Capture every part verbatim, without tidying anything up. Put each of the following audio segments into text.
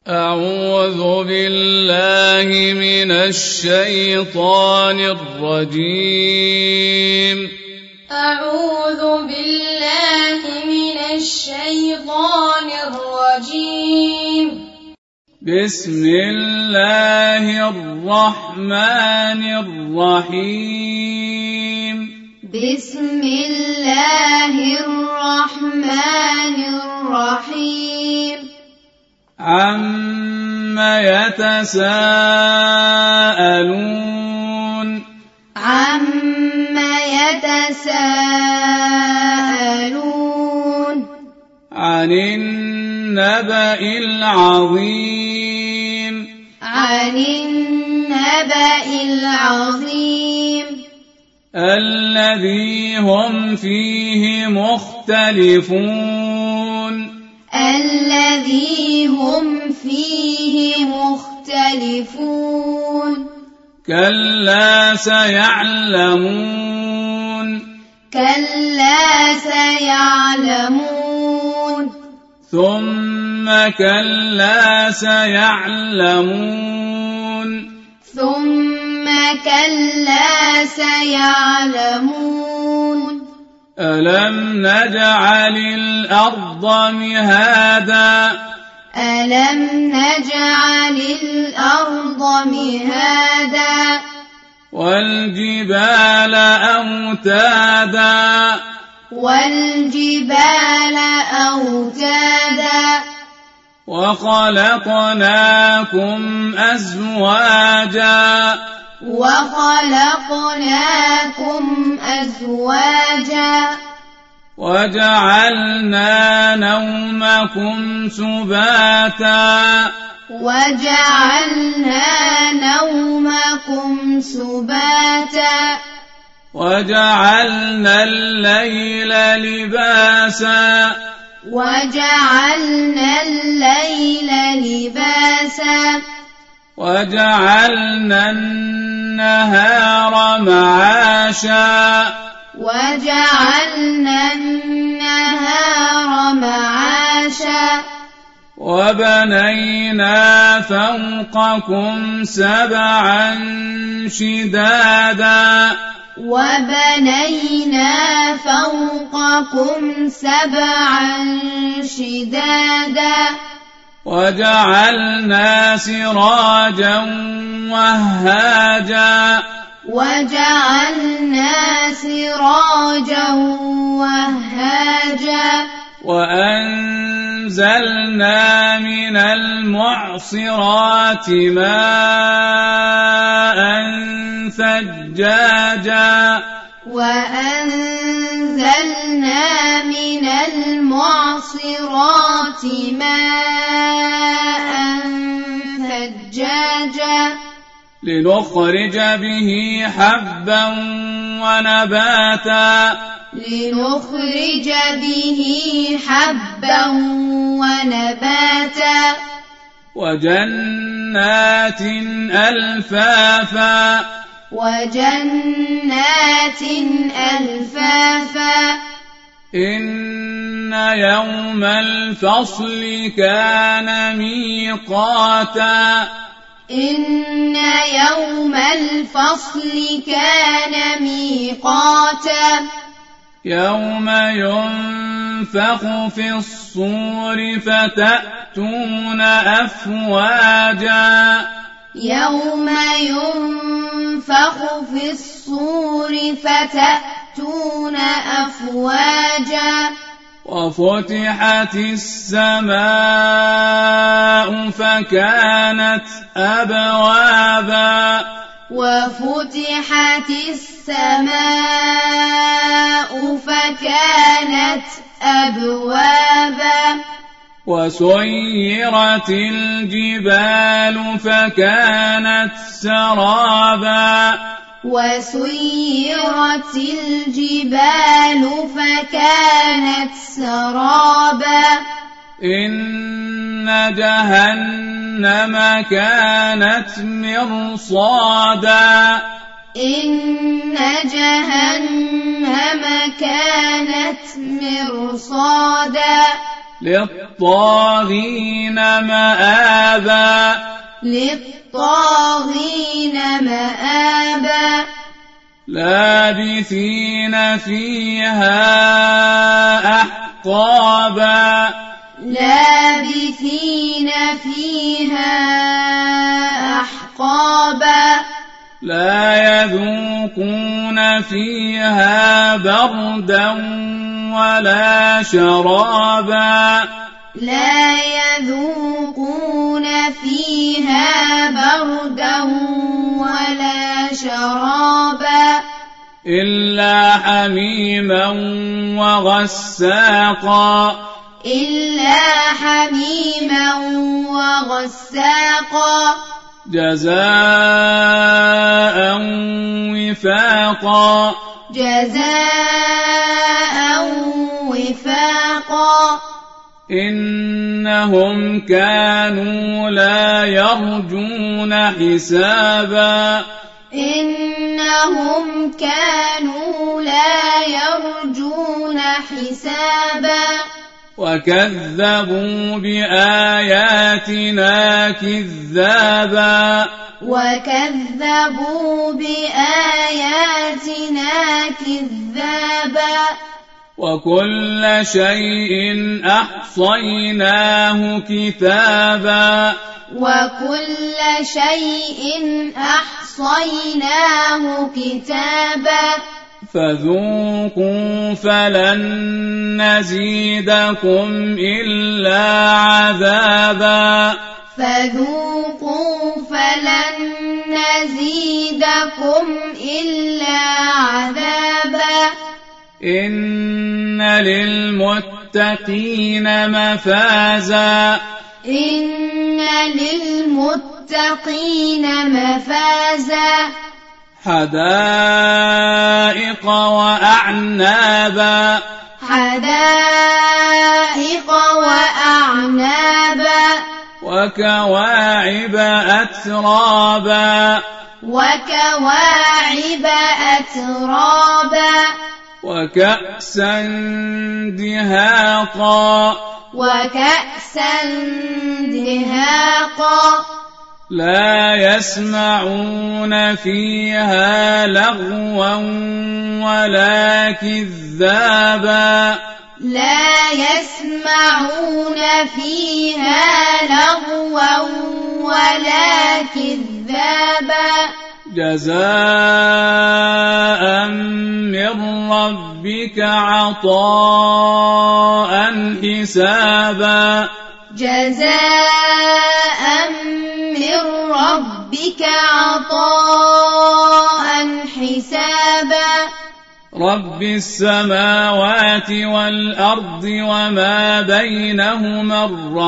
أعوذ بالله من الشيطان الرجيم أعوذ بالله من الشيطان الرجيم بسم الله الرحمن الرحيم بسم الله الرحمن الرحيم عَمَّ يتساءلون عَمَّ يتساءلون عن النبأ العظيم عن النبأ العظيم الذي هم فيه مختلفون الذي هم فيه مختلفون كلا سيعلمون كلا سيعلمون ثم كلا سيعلمون ثم كلا سيعلمون ألم نجعل الأرض مهادا ألم نجعل الأرض مهادا والجبال أوتادا والجبال أوتادا وخلقناكم أزواجا وخلقناكم أزواجا وجعلنا نومكم سباتا وجعلنا نومكم سباتا وجعلنا الليل لباسا وجعلنا الليل لباسا وجعلنا النهار معاشا وجعلنا النهار معاشا وبنينا فوقكم سبعا شدادا وبنينا فوقكم سبعا شدادا وجعلنا سراجا وهاجا وجعلنا سراجا وهاجا وأنزلنا من المعصرات ماء ثجاجا وأنزلنا من المعصرات ماء ثجاجا لنخرج به حبا ونباتا لنخرج به حبا ونباتا وجنات ألفافا وجنات ألفافا إن يوم الفصل كان ميقاتا إن يوم الفصل كان ميقاتا يوم ينفخ في الصور فتأتون أفواجا يوم ينفخ في الصور فتأتون أفواجا وفتحت السماء فكانت أبوابا وفتحت السماء فكانت أبوابا وسيرت الجبال فكانت سرابا وسيرت الجبال فكانت سرابا إن جهنم كانت مرصادا إن جهنم كانت مرصادا للطاغين مآبا للطاغين مآبا لابثين فيها أحقابا لابثين فيها أحقابا لا يذوقون فيها بردا ولا شرابا لا يذوقون فيها بردا ولا شرابا إلا حميما وغساقا إلا حميما وغساقا جزاء وفاقا جزاء وفاقا إنهم كانوا لا يرجون حسابا إنهم كانوا لا يرجون حسابا وكذبوا بآياتنا كذابا وكذبوا بآياتنا كذابا وكل شيء أحصيناه كتابا وكل شيء أحصيناه كتابا فذوقوا فلن نزيدكم إلا عذابا فذوقوا فلن نزيدكم إلا عذابا إن للمتقين مفازا إن للمتقين مفازا حدائق وأعنابا حدائق وأعنابا وكواعب أترابا وكواعب أترابا وكأسا دهاقا وكأسا دهاقا لا يسمعون فيها لغوا ولا كذابا لا يسمعون فيها لغوا ولا كذابا جزاء من ربك عطاء حسابا جزاء من ربك عطاء حسابا رب السماوات والأرض وما بينهما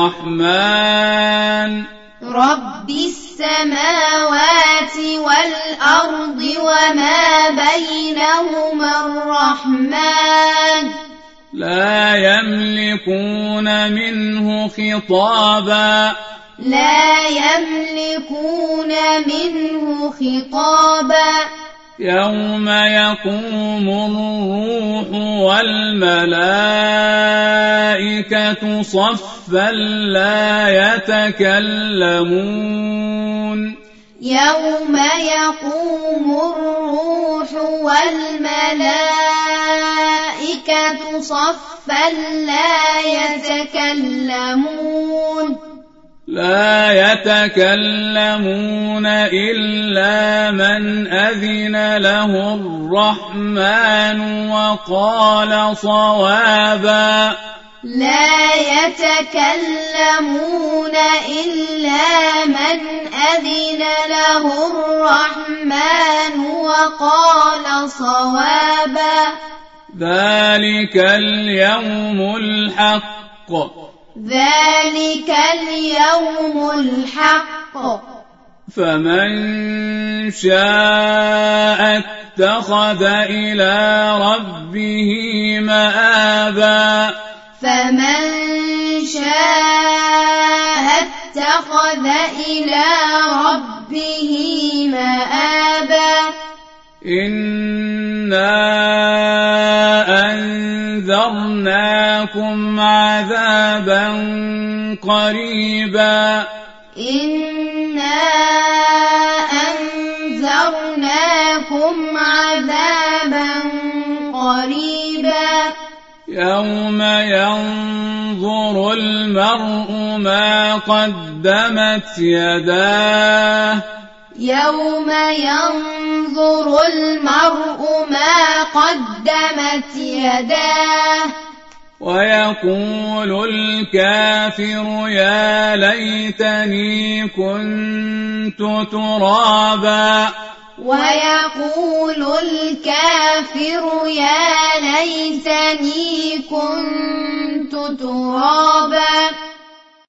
الرحمن رب السماوات والأرض وما بينهما الرحمن لا يملكون منه خطابا لا يملكون منه خطابا يوم يقوم الروح والملائكة صفا لا يتكلمون يوم يقوم الروح والملائكة صفا لا يتكلمون لا يتكلمون إلا من أذن له الرحمن وقال صوابا لا يتكلمون إلا من أذن له الرحمن وقال صوابا ذلك اليوم الحق ذلك اليوم الحق فمن شاء اتخذ إلى ربه مآبا فمن شاء اتخذ إلى ربه مآبا إنا أنذرناكم عذابا قريبا إنا أنذرناكم عذابا قريبا يوم ينظر المرء ما قدمت يداه يوم ينظر المرء ما قدمت يداه ويقول الكافر يا ليتني كنت ترابا ويقول الكافر يا ليتني كنت ترابا